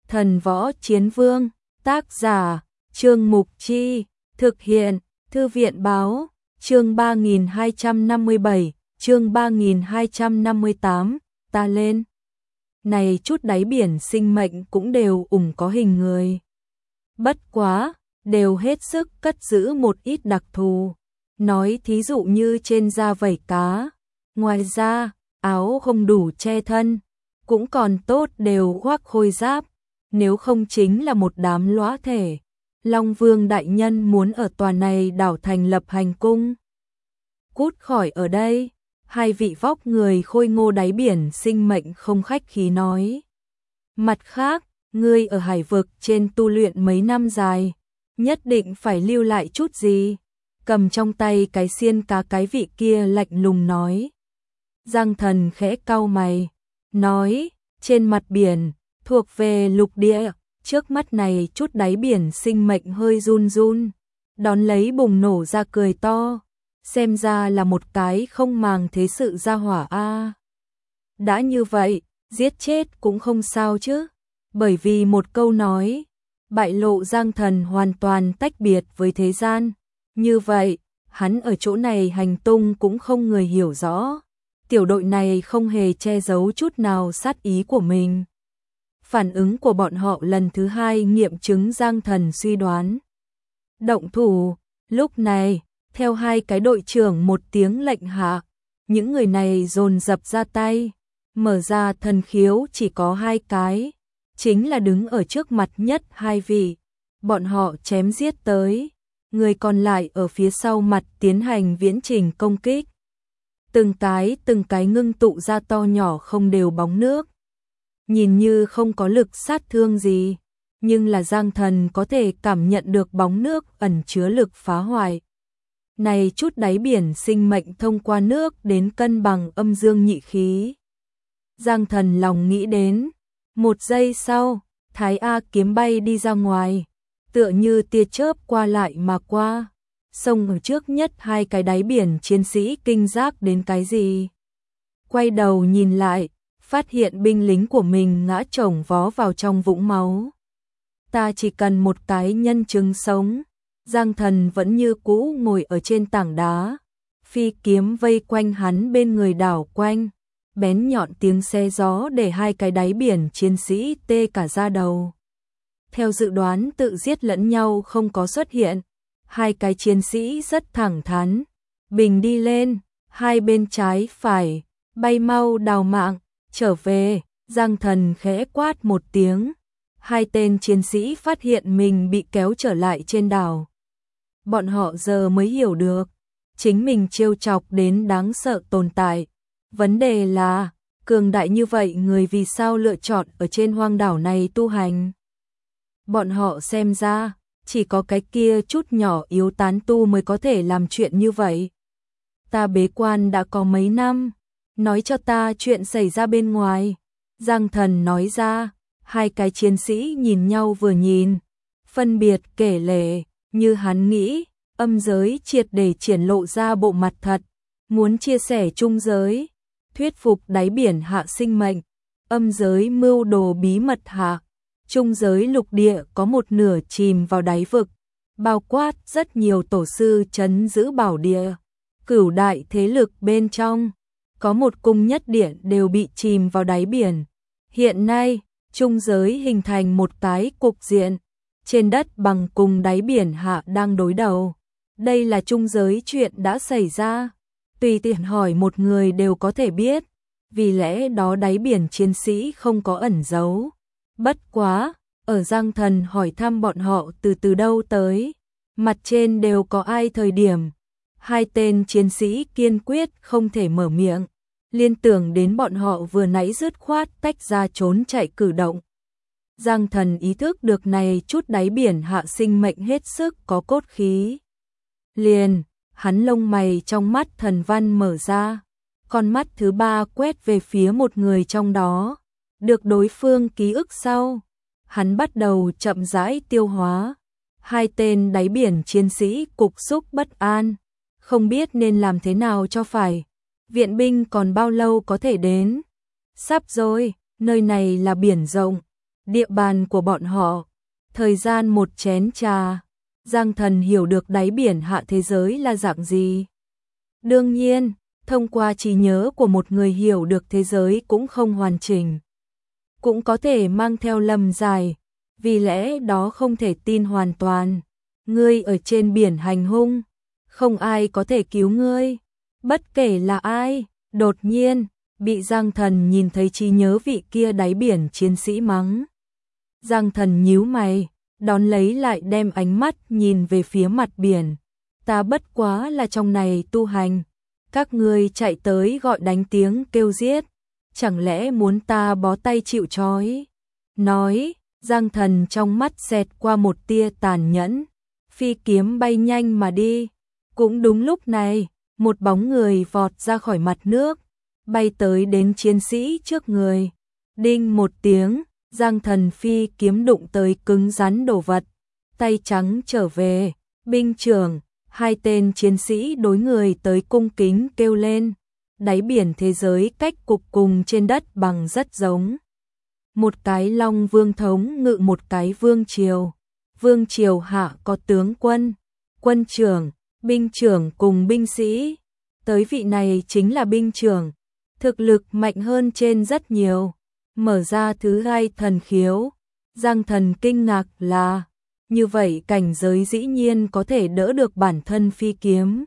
Thần Võ Chiến Vương, tác giả, Trương Mục Chi, thực hiện, Thư viện Báo, chương 3257, chương 3258, ta lên. Này chút đáy biển sinh mệnh cũng đều có hình người. Bất quá, đều hết sức cất giữ một ít đặc thù. Nói thí dụ như trên da vảy cá. Ngoài ra, áo không đủ che thân, cũng còn tốt đều khoác khôi giáp. Nếu không chính là một đám lõa thể. Long Vương đại nhân muốn ở tòa này đảo thành lập hành cung. Cút khỏi ở đây. Hai vị vóc người khôi ngô đáy biển sinh mệnh không khách khí nói. Mặt khác, ngươi ở hải vực trên tu luyện mấy năm dài, nhất định phải lưu lại chút gì. Cầm trong tay cái xiên cá cái vị kia lạnh lùng nói. Giang Thần khẽ cau mày, nói, trên mặt biển, thuộc về lục địa, trước mắt này chút đáy biển sinh mệnh hơi run run, đón lấy bùng nổ ra cười to. Xem ra là một cái không màng thế sự ra hỏa a. Đã như vậy, giết chết cũng không sao chứ, bởi vì một câu nói, bại lộ Giang Thần hoàn toàn tách biệt với thế gian. Như vậy, hắn ở chỗ này hành tung cũng không người hiểu rõ. Tiểu đội này không hề che giấu chút nào sát ý của mình. Phản ứng của bọn họ lần thứ hai nghiệm chứng Giang Thần suy đoán. Động thủ, lúc này, theo hai cái đội trưởng một tiếng lệnh hạ, những người này dồn dập ra tay, mở ra thần khiếu chỉ có hai cái, chính là đứng ở trước mặt nhất hai vị. Bọn họ chém giết tới, người còn lại ở phía sau mặt tiến hành viễn trình công kích. Từng cái ngưng tụ ra to nhỏ không đều bóng nước. Nhìn như không có lực sát thương gì, nhưng là Giang Thần có thể cảm nhận được bóng nước ẩn chứa lực phá hoại. Này chút đáy biển sinh mệnh thông qua nước đến cân bằng âm dương nhị khí. Giang Thần lòng nghĩ đến, một giây sau, Thái A kiếm bay đi ra ngoài, tựa như tia chớp qua lại mà qua. Sông ở trước nhất hai cái đáy biển chiến sĩ kinh giác đến cái gì. Quay đầu nhìn lại, phát hiện binh lính của mình ngã chồng vó vào trong vũng máu. Ta chỉ cần một cái nhân chứng sống. Giang Thần vẫn như cũ ngồi ở trên tảng đá, phi kiếm vây quanh hắn bên người đảo quanh, bén nhọn tiếng xe gió để hai cái đáy biển chiến sĩ tê cả da đầu. Theo dự đoán tự giết lẫn nhau không có xuất hiện, hai cái chiến sĩ rất thẳng thắn, bình đi lên, hai bên trái phải, bay mau đào mạng, trở về. Giang Thần khẽ quát một tiếng, hai tên chiến sĩ phát hiện mình bị kéo trở lại trên đảo. Bọn họ giờ mới hiểu được, chính mình trêu chọc đến đáng sợ tồn tại. Vấn đề là, cường đại như vậy người vì sao lựa chọn ở trên hoang đảo này tu hành. Bọn họ xem ra, chỉ có cái kia chút nhỏ yếu tán tu mới có thể làm chuyện như vậy. Ta bế quan đã có mấy năm, nói cho ta chuyện xảy ra bên ngoài. Giang Thần nói ra, hai cái chiến sĩ nhìn nhau vừa nhìn, phân biệt kể lể. Như hắn nghĩ, âm giới triệt để triển lộ ra bộ mặt thật, muốn chia sẻ trung giới, thuyết phục đáy biển hạ sinh mệnh, âm giới mưu đồ bí mật hạ, trung giới lục địa có một nửa chìm vào đáy vực, bao quát rất nhiều tổ sư trấn giữ bảo địa, cửu đại thế lực bên trong, có một cung nhất điện đều bị chìm vào đáy biển. Hiện nay, trung giới hình thành một cái cục diện. Trên đất bằng cùng đáy biển hạ đang đối đầu. Đây là trung giới chuyện đã xảy ra. Tùy tiện hỏi một người đều có thể biết. Vì lẽ đó đáy biển chiến sĩ không có ẩn giấu. Bất quá, ở Giang Thần hỏi thăm bọn họ từ đâu tới. Mặt trên đều có ai thời điểm. Hai tên chiến sĩ kiên quyết không thể mở miệng. Liên tưởng đến bọn họ vừa nãy dứt khoát tách ra trốn chạy cử động. Giang Thần ý thức được này chút đáy biển hạ sinh mệnh hết sức có cốt khí. Liền, hắn lông mày trong mắt thần văn mở ra, con mắt thứ ba quét về phía một người trong đó, được đối phương ký ức sau. Hắn bắt đầu chậm rãi tiêu hóa. Hai tên đáy biển chiến sĩ cục xúc bất an, không biết nên làm thế nào cho phải. Viện binh còn bao lâu có thể đến? Sắp rồi, nơi này là biển rộng. địa bàn của bọn họ. Thời gian một chén trà, Giang Thần hiểu được đáy biển hạ thế giới là dạng gì. Đương nhiên, thông qua trí nhớ của một người hiểu được thế giới cũng không hoàn chỉnh, cũng có thể mang theo lầm dài, vì lẽ đó không thể tin hoàn toàn. Ngươi ở trên biển hành hung, không ai có thể cứu ngươi, bất kể là ai. Đột nhiên, bị Giang Thần nhìn thấy trí nhớ vị kia đáy biển chiến sĩ mắng. Giang Thần nhíu mày, đón lấy lại đem ánh mắt nhìn về phía mặt biển. Ta bất quá là trong này tu hành, các ngươi chạy tới gọi đánh tiếng kêu giết, chẳng lẽ muốn ta bó tay chịu trói? Nói, Giang Thần trong mắt xẹt qua một tia tàn nhẫn, phi kiếm bay nhanh mà đi. Cũng đúng lúc này, một bóng người vọt ra khỏi mặt nước, bay tới đến chiến sĩ trước người. Đinh một tiếng, Giang Thần phi kiếm đụng tới cứng rắn đồ vật, tay trắng trở về. Binh trưởng, hai tên chiến sĩ đối người tới cung kính kêu lên. Đáy biển thế giới cách cục cùng trên đất bằng rất giống. Một cái Long Vương thống ngự một cái vương triều. Vương triều hạ có tướng quân, quân trưởng, binh trưởng cùng binh sĩ. Tới vị này chính là binh trưởng, thực lực mạnh hơn trên rất nhiều. Mở ra thứ hai thần khiếu, Giang Thần kinh ngạc là, như vậy cảnh giới dĩ nhiên có thể đỡ được bản thân phi kiếm.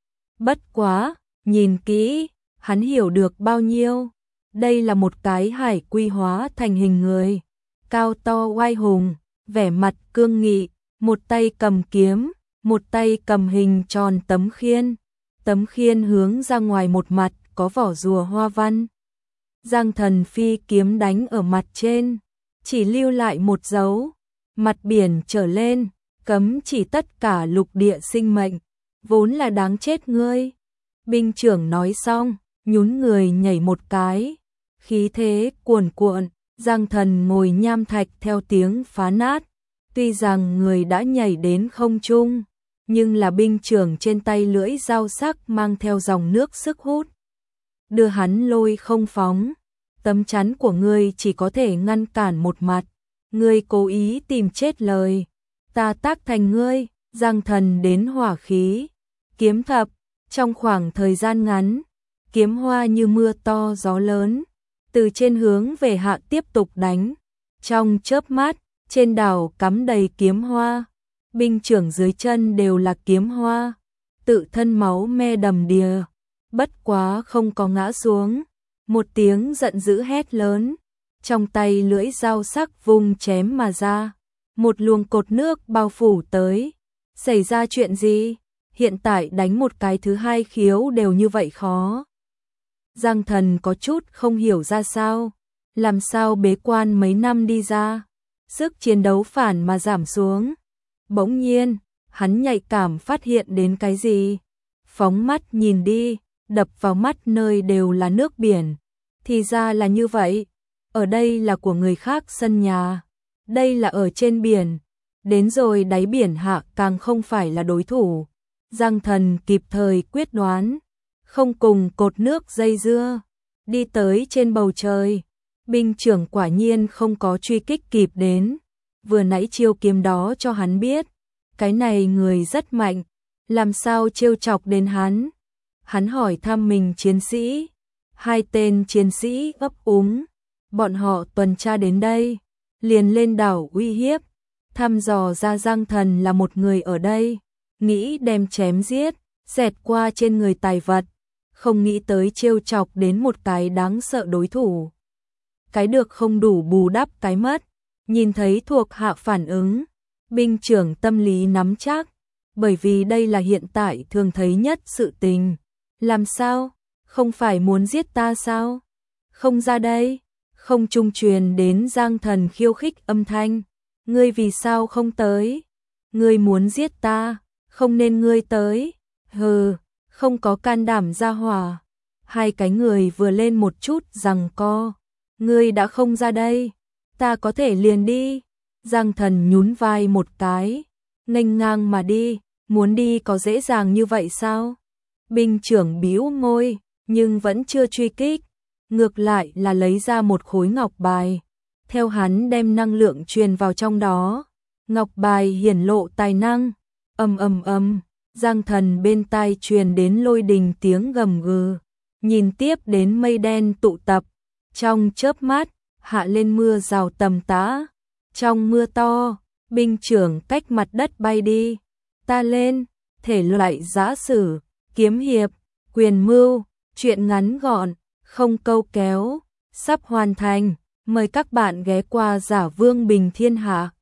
Bất quá, nhìn kỹ, hắn hiểu được bao nhiêu. Đây là một cái hải quy hóa thành hình người, cao to oai hùng, vẻ mặt cương nghị, một tay cầm kiếm, một tay cầm hình tròn tấm khiên. Tấm khiên hướng ra ngoài một mặt có vỏ rùa hoa văn. Giang Thần phi kiếm đánh ở mặt trên, chỉ lưu lại một dấu. Mặt biển trở lên, cấm chỉ tất cả lục địa sinh mệnh, vốn là đáng chết ngươi. Binh trưởng nói xong, nhún người nhảy một cái, khí thế cuồn cuộn. Giang Thần ngồi nham thạch theo tiếng phá nát. Tuy rằng người đã nhảy đến không trung, nhưng là binh trưởng trên tay lưỡi dao sắc mang theo dòng nước sức hút, đưa hắn lôi không phóng. Tấm chắn của ngươi chỉ có thể ngăn cản một mặt, ngươi cố ý tìm chết lời, ta tác thành ngươi. Giang Thần đến hỏa khí, kiếm thập, trong khoảng thời gian ngắn, kiếm hoa như mưa to gió lớn, từ trên hướng về hạ tiếp tục đánh. Trong chớp mắt, trên đảo cắm đầy kiếm hoa, binh trưởng dưới chân đều là kiếm hoa, tự thân máu me đầm đìa, bất quá không có ngã xuống. Một tiếng giận dữ hét lớn, trong tay lưỡi dao sắc vung chém mà ra, một luồng cột nước bao phủ tới. Xảy ra chuyện gì? Hiện tại đánh một cái thứ hai khiếu đều như vậy khó. Giang Thần có chút không hiểu ra sao, làm sao bế quan mấy năm đi ra, sức chiến đấu phản mà giảm xuống. Bỗng nhiên, hắn nhạy cảm phát hiện đến cái gì, phóng mắt nhìn đi, đập vào mắt nơi đều là nước biển. Thì ra là như vậy, ở đây là của người khác sân nhà, đây là ở trên biển, đến rồi đáy biển hạ càng không phải là đối thủ. Giang Thần kịp thời quyết đoán, không cùng cột nước dây dưa, đi tới trên bầu trời. Binh trưởng quả nhiên không có truy kích kịp đến, vừa nãy chiêu kiếm đó cho hắn biết, cái này người rất mạnh, làm sao trêu chọc đến hắn. Hắn hỏi thăm mình chiến sĩ, hai tên chiến sĩ ấp úng, bọn họ tuần tra đến đây, liền lên đảo uy hiếp, thăm dò ra Giang Thần là một người ở đây, nghĩ đem chém giết, xẹt qua trên người tài vật, không nghĩ tới trêu chọc đến một cái đáng sợ đối thủ. Cái được không đủ bù đắp cái mất, nhìn thấy thuộc hạ phản ứng, binh trưởng tâm lý nắm chắc, bởi vì đây là hiện tại thường thấy nhất sự tình. Làm sao? Không phải muốn giết ta sao? Không ra đây. Không trung truyền đến Giang Thần khiêu khích âm thanh. Ngươi vì sao không tới? Ngươi muốn giết ta, không nên ngươi tới. Hừ, không có can đảm ra hỏa. Hai cái người vừa lên một chút giằng co. Ngươi đã không ra đây, ta có thể liền đi. Giang Thần nhún vai một cái, nghênh ngang mà đi. Muốn đi có dễ dàng như vậy sao? Binh trưởng bĩu môi, nhưng vẫn chưa truy kích, ngược lại là lấy ra một khối ngọc bài. theo hắn đem năng lượng truyền vào trong đó. Ngọc bài hiển lộ tài năng, ầm ầm ầm, Giang Thần bên tai truyền đến lôi đình tiếng gầm gừ, nhìn tiếp đến mây đen tụ tập, trong chớp mắt hạ lên mưa rào tầm tã. Trong mưa to, binh trưởng cách mặt đất bay đi. Ta lên, thể loại giã sử, kiếm hiệp, quyền mưu, truyện ngắn gọn, không câu kéo, sắp hoàn thành. Mời các bạn ghé qua Giả Vương Bình Thiên Hạ.